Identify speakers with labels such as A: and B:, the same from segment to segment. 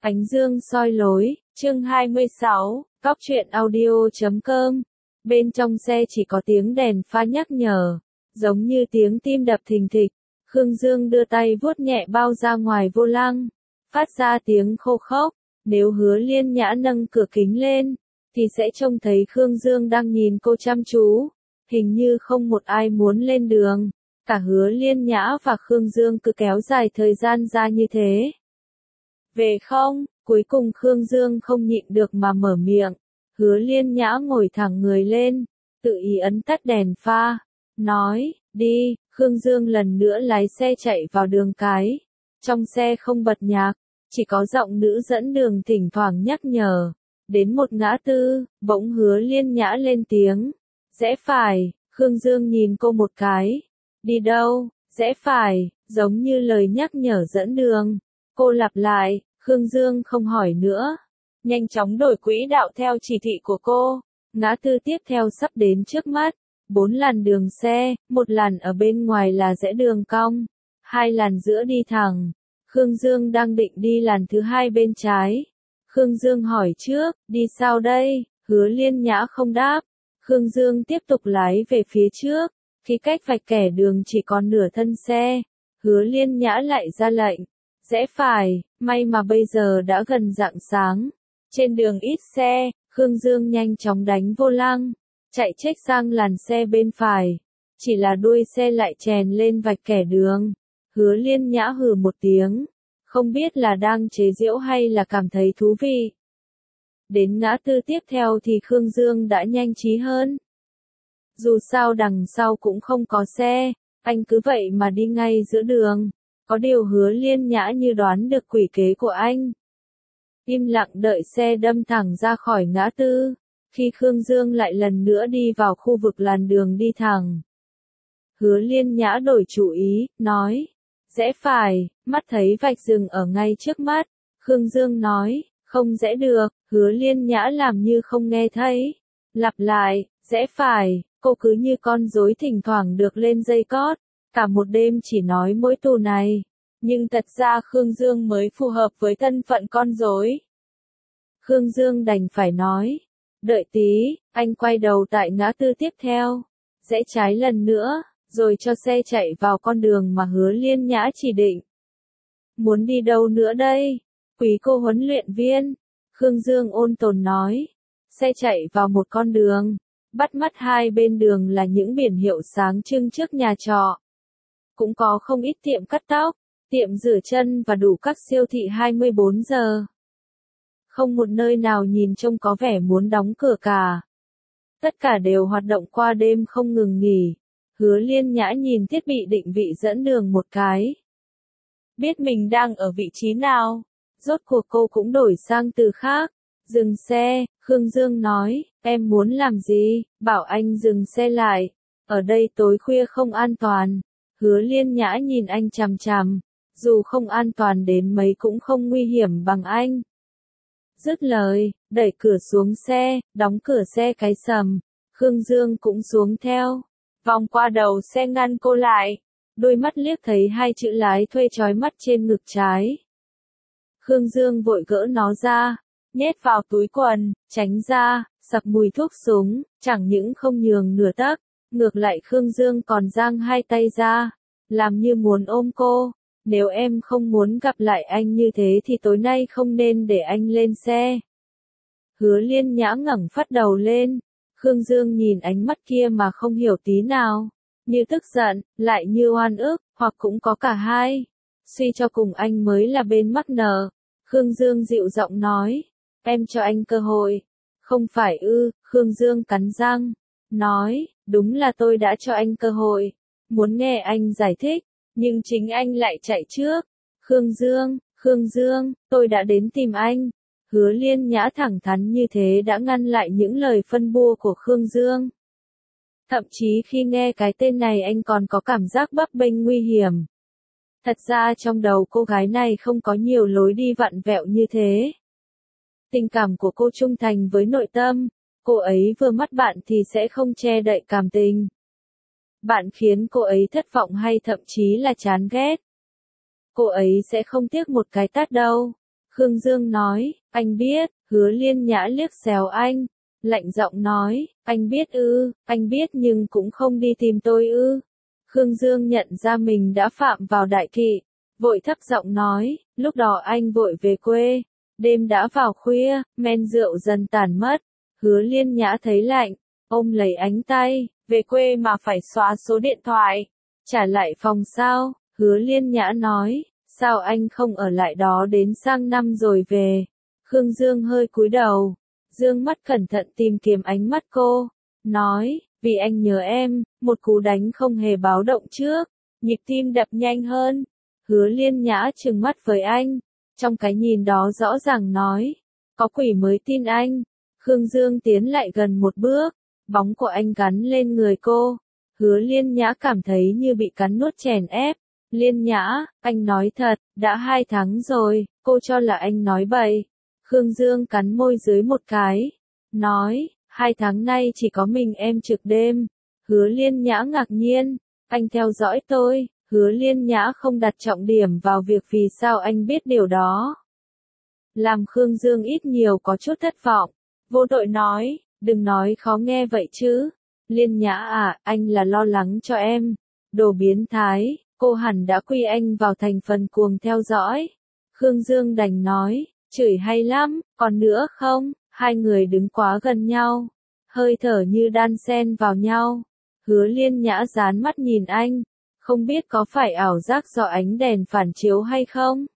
A: Ánh dương soi lối, chương 26, Góc truyện audio.com. Bên trong xe chỉ có tiếng đèn pha nhắc nhở, giống như tiếng tim đập thình thịch. Khương Dương đưa tay vuốt nhẹ bao ra ngoài vô lăng, phát ra tiếng khô khốc. Nếu Hứa Liên Nhã nâng cửa kính lên, thì sẽ trông thấy Khương Dương đang nhìn cô chăm chú. Hình như không một ai muốn lên đường, cả Hứa Liên Nhã và Khương Dương cứ kéo dài thời gian ra như thế. Về không, cuối cùng Khương Dương không nhịn được mà mở miệng. Hứa Liên Nhã ngồi thẳng người lên, tự ý ấn tắt đèn pha, nói, đi. Khương Dương lần nữa lái xe chạy vào đường cái. Trong xe không bật nhạc, chỉ có giọng nữ dẫn đường thỉnh thoảng nhắc nhở. Đến một ngã tư, bỗng Hứa Liên Nhã lên tiếng. Rẽ phải. Khương Dương nhìn cô một cái. Đi đâu? Rẽ phải, giống như lời nhắc nhở dẫn đường. Cô lặp lại, Khương Dương không hỏi nữa. Nhanh chóng đổi quỹ đạo theo chỉ thị của cô. Ngã tư tiếp theo sắp đến trước mắt. 4 làn đường xe, một làn ở bên ngoài là rẽ đường cong, 2 làn giữa đi thẳng. Khương Dương đang định đi làn thứ 2 bên trái. Khương Dương hỏi trước, đi sao đây? Hứa Liên Nhã không đáp. Khương Dương tiếp tục lái về phía trước. Khi cách vạch kẻ đường chỉ còn nửa thân xe, Hứa Liên Nhã lại ra lệnh. Rẽ phải, may mà bây giờ đã gần rạng sáng. Trên đường ít xe, Khương Dương nhanh chóng đánh vô lăng, chạy chếch sang làn xe bên phải. Chỉ là đuôi xe lại chèn lên vạch kẻ đường. Hứa Liên Nhã hừ một tiếng, không biết là đang chế giễu hay là cảm thấy thú vị. Đến ngã tư tiếp theo thì Khương Dương đã nhanh trí hơn. Dù sao đằng sau cũng không có xe, anh cứ vậy mà đi ngay giữa đường. Có điều Hứa Liên Nhã như đoán được quỷ kế của anh. Im lặng đợi xe đâm thẳng ra khỏi ngã tư. Khi Khương Dương lại lần nữa đi vào khu vực làn đường đi thẳng, Hứa Liên Nhã đổi chủ ý, nói. Rẽ phải, mắt thấy vạch dừng ở ngay trước mắt. Khương Dương nói, không rẽ được. Hứa Liên Nhã làm như không nghe thấy. Lặp lại, rẽ phải. Cô cứ như con rối thỉnh thoảng được lên dây cót. Cả một đêm chỉ nói mỗi từ này. Nhưng thật ra Khương Dương mới phù hợp với thân phận con rối. Khương Dương đành phải nói. Đợi tí, anh quay đầu tại ngã tư tiếp theo. Rẽ trái lần nữa, rồi cho xe chạy vào con đường mà Hứa Liên Nhã chỉ định. Muốn đi đâu nữa đây? Quý cô huấn luyện viên. Khương Dương ôn tồn nói. Xe chạy vào một con đường. Bắt mắt hai bên đường là những biển hiệu sáng trưng trước nhà trọ. Cũng có không ít tiệm cắt tóc, tiệm rửa chân và đủ các siêu thị 24 giờ. Không một nơi nào nhìn trông có vẻ muốn đóng cửa cả. Tất cả đều hoạt động qua đêm không ngừng nghỉ. Hứa Liên Nhã nhìn thiết bị định vị dẫn đường một cái. Biết mình đang ở vị trí nào. Rốt cuộc cô cũng đổi sang từ khác. Dừng xe, Khương Dương nói, em muốn làm gì? Bảo anh dừng xe lại. Ở đây tối khuya không an toàn. Hứa Liên Nhã nhìn anh chằm chằm. Dù không an toàn đến mấy cũng không nguy hiểm bằng anh. Dứt lời, đẩy cửa xuống xe, đóng cửa xe cái sầm. Khương Dương cũng xuống theo. Vòng qua đầu xe ngăn cô lại. Đôi mắt liếc thấy hai chữ lái thuê chói mắt trên ngực trái. Khương Dương vội gỡ nó ra, nhét vào túi quần, tránh ra, sặc mùi thuốc súng, chẳng những không nhường nửa tấc, ngược lại Khương Dương còn giang hai tay ra, làm như muốn ôm cô. Nếu em không muốn gặp lại anh như thế thì tối nay không nên để anh lên xe. Hứa Liên Nhã ngẩng phát đầu lên. Khương Dương nhìn ánh mắt kia mà không hiểu tí nào. Như tức giận, lại như oan ức, hoặc cũng có cả hai. Suy cho cùng anh mới là bên mắc nợ. Khương Dương dịu giọng nói. Em cho anh cơ hội. Không phải ư? Khương Dương cắn răng. Nói, đúng là tôi đã cho anh cơ hội. Muốn nghe anh giải thích. Nhưng chính anh lại chạy trước. Khương Dương, tôi đã đến tìm anh. Hứa Liên Nhã thẳng thắn như thế đã ngăn lại những lời phân bua của Khương Dương. Thậm chí khi nghe cái tên này anh còn có cảm giác bấp bênh nguy hiểm. Thật ra trong đầu cô gái này không có nhiều lối đi vặn vẹo như thế. Tình cảm của cô trung thành với nội tâm. Cô ấy vừa mắt bạn thì sẽ không che đậy cảm tình. Bạn khiến cô ấy thất vọng hay thậm chí là chán ghét. Cô ấy sẽ không tiếc một cái tát đâu. Khương Dương nói, anh biết. Hứa Liên Nhã liếc xéo anh, lạnh giọng nói, anh biết ư, anh biết nhưng cũng không đi tìm tôi ư. Khương Dương nhận ra mình đã phạm vào đại kỵ, vội thấp giọng nói, lúc đó anh vội về quê, đêm đã vào khuya, men rượu dần tàn mất. Hứa Liên Nhã thấy lạnh, ôm lấy ánh tay, về quê mà phải xóa số điện thoại, trả lại phòng sao? Hứa Liên Nhã nói, sao anh không ở lại đó đến sang năm rồi về? Khương Dương hơi cúi đầu, dương mắt cẩn thận tìm kiếm ánh mắt cô, nói, vì anh nhớ em. Một cú đánh không hề báo động trước, nhịp tim đập nhanh hơn. Hứa Liên Nhã trừng mắt với anh, trong cái nhìn đó rõ ràng nói, có quỷ mới tin anh. Khương Dương tiến lại gần một bước, bóng của anh gắn lên người cô. Hứa Liên Nhã cảm thấy như bị cắn nuốt chèn ép. Liên Nhã, anh nói thật, đã 2 tháng rồi. Cô cho là anh nói bậy. Khương Dương cắn môi dưới một cái, nói, 2 tháng nay chỉ có mình em trực đêm. Hứa Liên Nhã ngạc nhiên, anh theo dõi tôi. Hứa Liên Nhã không đặt trọng điểm vào việc vì sao anh biết điều đó, làm Khương Dương ít nhiều có chút thất vọng. Vô tội nói, đừng nói khó nghe vậy chứ. Liên Nhã à, anh là lo lắng cho em. Đồ biến thái, cô hẳn đã quy anh vào thành phần cuồng theo dõi. Khương Dương đành nói, chửi hay lắm, còn nữa không? Hai người đứng quá gần nhau, hơi thở như đan xen vào nhau. Hứa Liên Nhã dán mắt nhìn anh, không biết có phải ảo giác do ánh đèn phản chiếu hay không?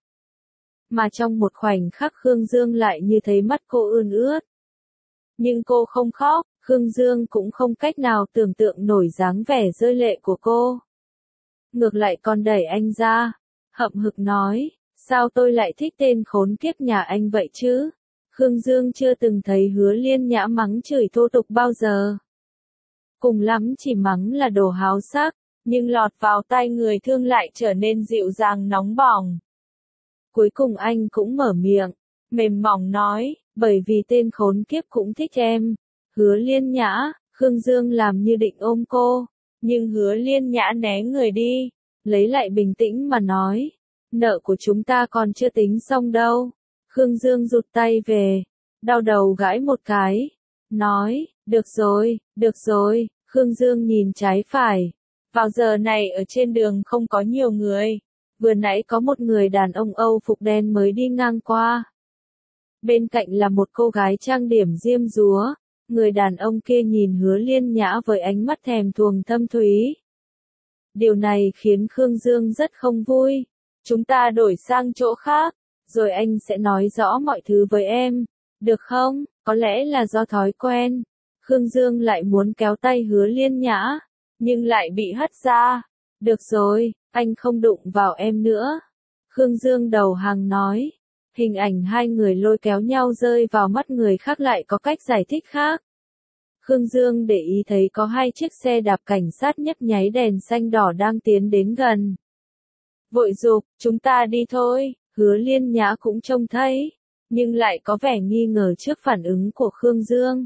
A: Mà trong một khoảnh khắc Khương Dương lại như thấy mắt cô ươn ướt. Nhưng cô không khóc, Khương Dương cũng không cách nào tưởng tượng nổi dáng vẻ rơi lệ của cô. Ngược lại còn đẩy anh ra, hậm hực nói, sao tôi lại thích tên khốn kiếp nhà anh vậy chứ? Khương Dương chưa từng thấy Hứa Liên Nhã mắng chửi thô tục bao giờ. Cùng lắm chỉ mắng là đồ háo sắc, nhưng lọt vào tai người thương lại trở nên dịu dàng nóng bỏng. Cuối cùng anh cũng mở miệng, mềm mỏng nói, bởi vì tên khốn kiếp cũng thích em. Hứa Liên Nhã, Khương Dương làm như định ôm cô, nhưng Hứa Liên Nhã né người đi, lấy lại bình tĩnh mà nói, nợ của chúng ta còn chưa tính xong đâu. Khương Dương rụt tay về, đau đầu gãi một cái, nói, được rồi. Khương Dương nhìn trái phải, vào giờ này ở trên đường không có nhiều người, vừa nãy có một người đàn ông Âu phục đen mới đi ngang qua. Bên cạnh là một cô gái trang điểm diêm dúa, người đàn ông kia nhìn Hứa Liên Nhã với ánh mắt thèm thuồng thâm thúy. Điều này khiến Khương Dương rất không vui. Chúng ta đổi sang chỗ khác, rồi anh sẽ nói rõ mọi thứ với em, được không? Có lẽ là do thói quen. Khương Dương lại muốn kéo tay Hứa Liên Nhã, nhưng lại bị hất ra. Được rồi, anh không đụng vào em nữa. Khương Dương đầu hàng nói. Hình ảnh hai người lôi kéo nhau rơi vào mắt người khác lại có cách giải thích khác. Khương Dương để ý thấy có 2 chiếc xe đạp cảnh sát nhấp nháy đèn xanh đỏ đang tiến đến gần. Vội giục, chúng ta đi thôi. Hứa Liên Nhã cũng trông thấy, nhưng lại có vẻ nghi ngờ trước phản ứng của Khương Dương.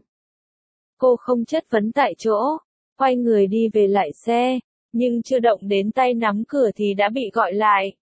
A: Cô không chất vấn tại chỗ, quay người đi về lại xe, nhưng chưa động đến tay nắm cửa thì đã bị gọi lại.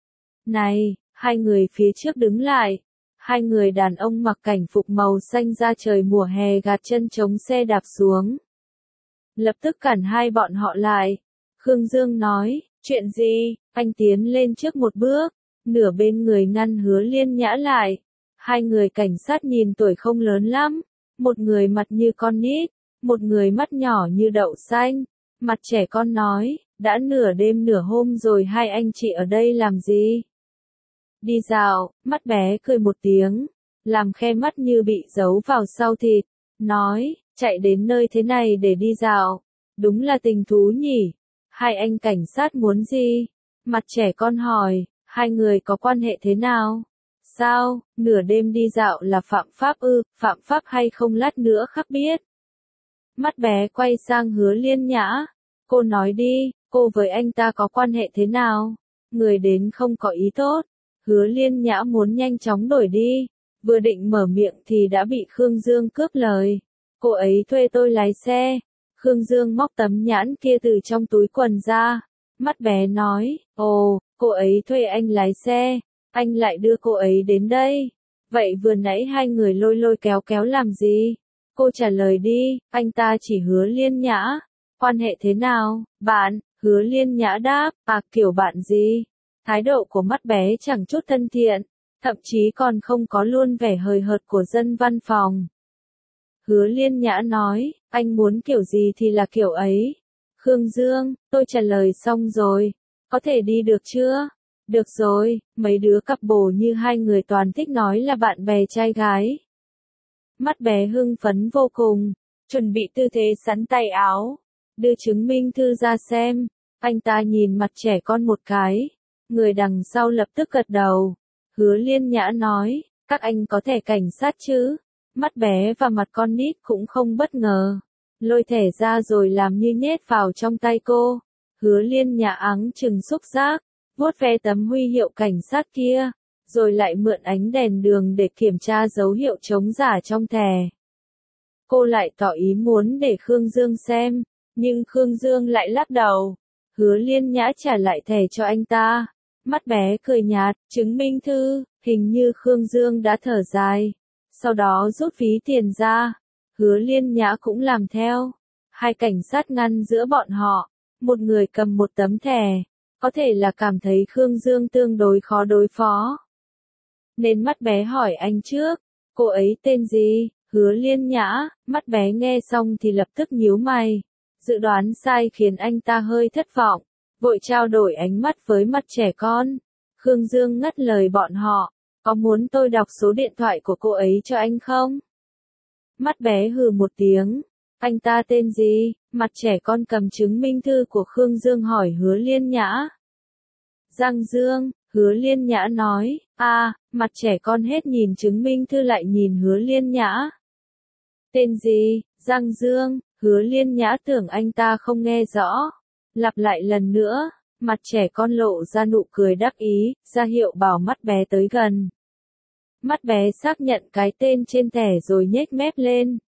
A: Này, 2 người phía trước đứng lại. 2 người đàn ông mặc cảnh phục màu xanh da trời mùa hè gạt chân chống xe đạp xuống. Lập tức cản hai bọn họ lại. Khương Dương nói, chuyện gì? Anh tiến lên trước một bước, nửa bên người ngăn Hứa Liên Nhã lại. 2 người cảnh sát nhìn tuổi không lớn lắm, một người mặt như con nít, một người mắt nhỏ như đậu xanh. Mặt trẻ con nói, đã nửa đêm nửa hôm rồi hai anh chị ở đây làm gì? Đi dạo. Mắt bé cười một tiếng, làm khe mắt như bị giấu vào sau thịt, nói, chạy đến nơi thế này để đi dạo, đúng là tình thú nhỉ. Hai anh cảnh sát muốn gì? Mặt trẻ con hỏi, 2 người có quan hệ thế nào? Sao, nửa đêm đi dạo là phạm pháp ư? Phạm pháp hay không lát nữa khắc biết. Mắt bé quay sang Hứa Liên Nhã, cô nói đi, cô với anh ta có quan hệ thế nào? Người đến không có ý tốt. Hứa Liên Nhã muốn nhanh chóng đổi đi, vừa định mở miệng thì đã bị Khương Dương cướp lời. Cô ấy thuê tôi lái xe. Khương Dương móc tấm nhãn kia từ trong túi quần ra. Mắt bé nói, ồ, cô ấy thuê anh lái xe. anh lại đưa cô ấy đến đây. Vậy vừa nãy hai người lôi lôi kéo kéo làm gì? Cô trả lời đi, anh ta chỉ Hứa Liên Nhã. Quan hệ thế nào, bạn? Hứa Liên Nhã đáp, kiểu bạn gì? Thái độ của mắt bé chẳng chút thân thiện, thậm chí còn không có luôn vẻ hời hợt của dân văn phòng. Hứa Liên Nhã nói, anh muốn kiểu gì thì là kiểu ấy. Khương Dương, tôi trả lời xong rồi, có thể đi được chưa? Được rồi, mấy đứa cặp bồ như hai người toàn thích nói là bạn bè trai gái. Mắt bé hưng phấn vô cùng, chuẩn bị tư thế sắn tay áo, đưa chứng minh thư ra xem. Anh ta nhìn mặt trẻ con một cái, người đằng sau lập tức gật đầu. Hứa Liên Nhã nói, các anh có thẻ cảnh sát chứ? Mắt bé và mặt con nít cũng không bất ngờ. Lôi thẻ ra rồi làm như nhét vào trong tay cô. Hứa Liên Nhã áng chừng xúc giác, vuốt ve tấm huy hiệu cảnh sát kia, rồi lại mượn ánh đèn đường để kiểm tra dấu hiệu chống giả trong thẻ. Cô lại tỏ ý muốn để Khương Dương xem, nhưng Khương Dương lại lắc đầu. Hứa Liên Nhã trả lại thẻ cho anh ta. Mắt bé cười nhạt, chứng minh thư, hình như Khương Dương đã thở dài. Sau đó rút ví tiền ra. Hứa Liên Nhã cũng làm theo. Hai cảnh sát ngăn giữa bọn họ. Một người cầm một tấm thẻ. Có thể là cảm thấy Khương Dương tương đối khó đối phó. Nên mắt bé hỏi anh trước. Cô ấy tên gì? Hứa Liên Nhã. Mắt bé nghe xong thì lập tức nhíu mày. Dự đoán sai khiến anh ta hơi thất vọng. Vội trao đổi ánh mắt với mặt trẻ con. Khương Dương ngắt lời bọn họ. Có muốn tôi đọc số điện thoại của cô ấy cho anh không? Mắt bé hừ một tiếng. Anh ta tên gì? Mặt trẻ con cầm chứng minh thư của Khương Dương hỏi Hứa Liên Nhã. Giang Dương, Hứa Liên Nhã nói. Mặt trẻ con hết nhìn chứng minh thư lại nhìn Hứa Liên Nhã. Tên gì? Giang Dương. Hứa Liên Nhã tưởng anh ta không nghe rõ. Lặp lại lần nữa, mặt trẻ con lộ ra nụ cười đắc ý, ra hiệu bảo mắt bé tới gần. Mắt bé xác nhận cái tên trên thẻ rồi nhếch mép lên.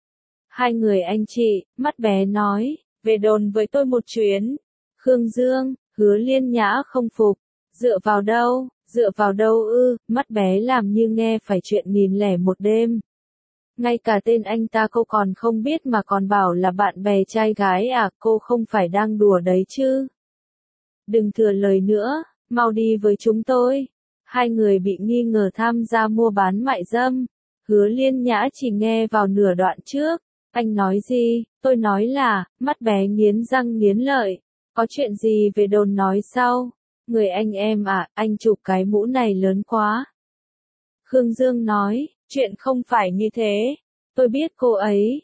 A: Hai người anh chị, mắt bé nói, về đồn với tôi một chuyến. Khương Dương, Hứa Liên Nhã không phục. Dựa vào đâu? Dựa vào đâu ư? Mắt bé làm như nghe phải chuyện 1001 đêm. Ngay cả tên anh ta cô còn không biết mà còn bảo là bạn bè trai gái à, cô không phải đang đùa đấy chứ. Đừng thừa lời nữa, mau đi với chúng tôi. Hai người bị nghi ngờ tham gia mua bán mại dâm. Hứa Liên Nhã chỉ nghe vào nửa đoạn trước. Anh nói gì? Tôi nói là, mắt bé nghiến răng nghiến lợi. Có chuyện gì về đồn nói sau. Người anh em à, anh chụp cái mũ này lớn quá. Khương Dương nói, chuyện không phải như thế. Tôi biết cô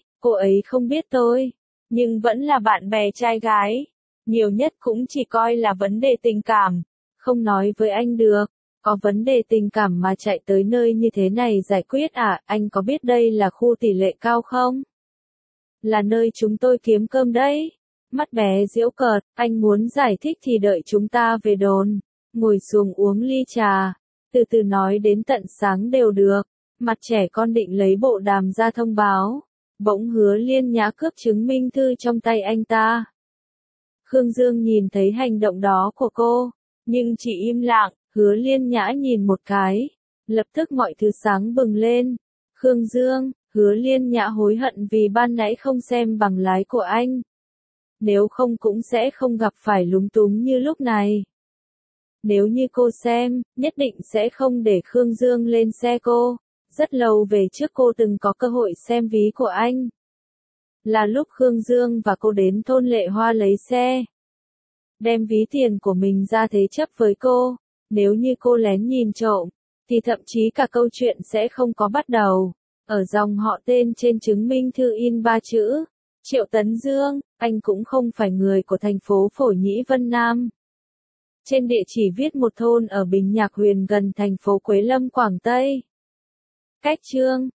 A: ấy không biết tôi. Nhưng vẫn là bạn bè trai gái. Nhiều nhất cũng chỉ coi là vấn đề tình cảm. Không nói với anh được. Có vấn đề tình cảm mà chạy tới nơi như thế này giải quyết à, anh có biết đây là khu tỷ lệ cao không? Là nơi chúng tôi kiếm cơm đấy. Mắt bé giễu cợt, anh muốn giải thích thì đợi chúng ta về đồn. Ngồi xuống uống ly trà. Từ từ nói đến tận sáng đều được. Mặt trẻ con định lấy bộ đàm ra thông báo. Bỗng Hứa Liên Nhã cướp chứng minh thư trong tay anh ta. Khương Dương nhìn thấy hành động đó của cô, nhưng chỉ im lặng. Hứa Liên Nhã nhìn một cái. Lập tức mọi thứ sáng bừng lên. Khương Dương, Hứa Liên Nhã hối hận vì ban nãy không xem bằng lái của anh. Nếu không cũng sẽ không gặp phải lúng túng như lúc này. Nếu như cô xem, nhất định sẽ không để Khương Dương lên xe cô. Rất lâu về trước cô từng có cơ hội xem ví của anh. Là lúc Khương Dương và cô đến thôn Lệ Hoa lấy xe. Đem ví tiền của mình ra thế chấp với cô. Nếu như cô lén nhìn trộm, thì thậm chí cả câu chuyện sẽ không có bắt đầu. Ở dòng họ tên trên chứng minh thư in 3 chữ. Triệu Tấn Dương, anh cũng không phải người của thành phố Phổ Nhĩ Vân Nam. Trên địa chỉ viết một thôn ở Bình Nhạc Huyền gần thành phố Quế Lâm Quảng Tây. Cách chương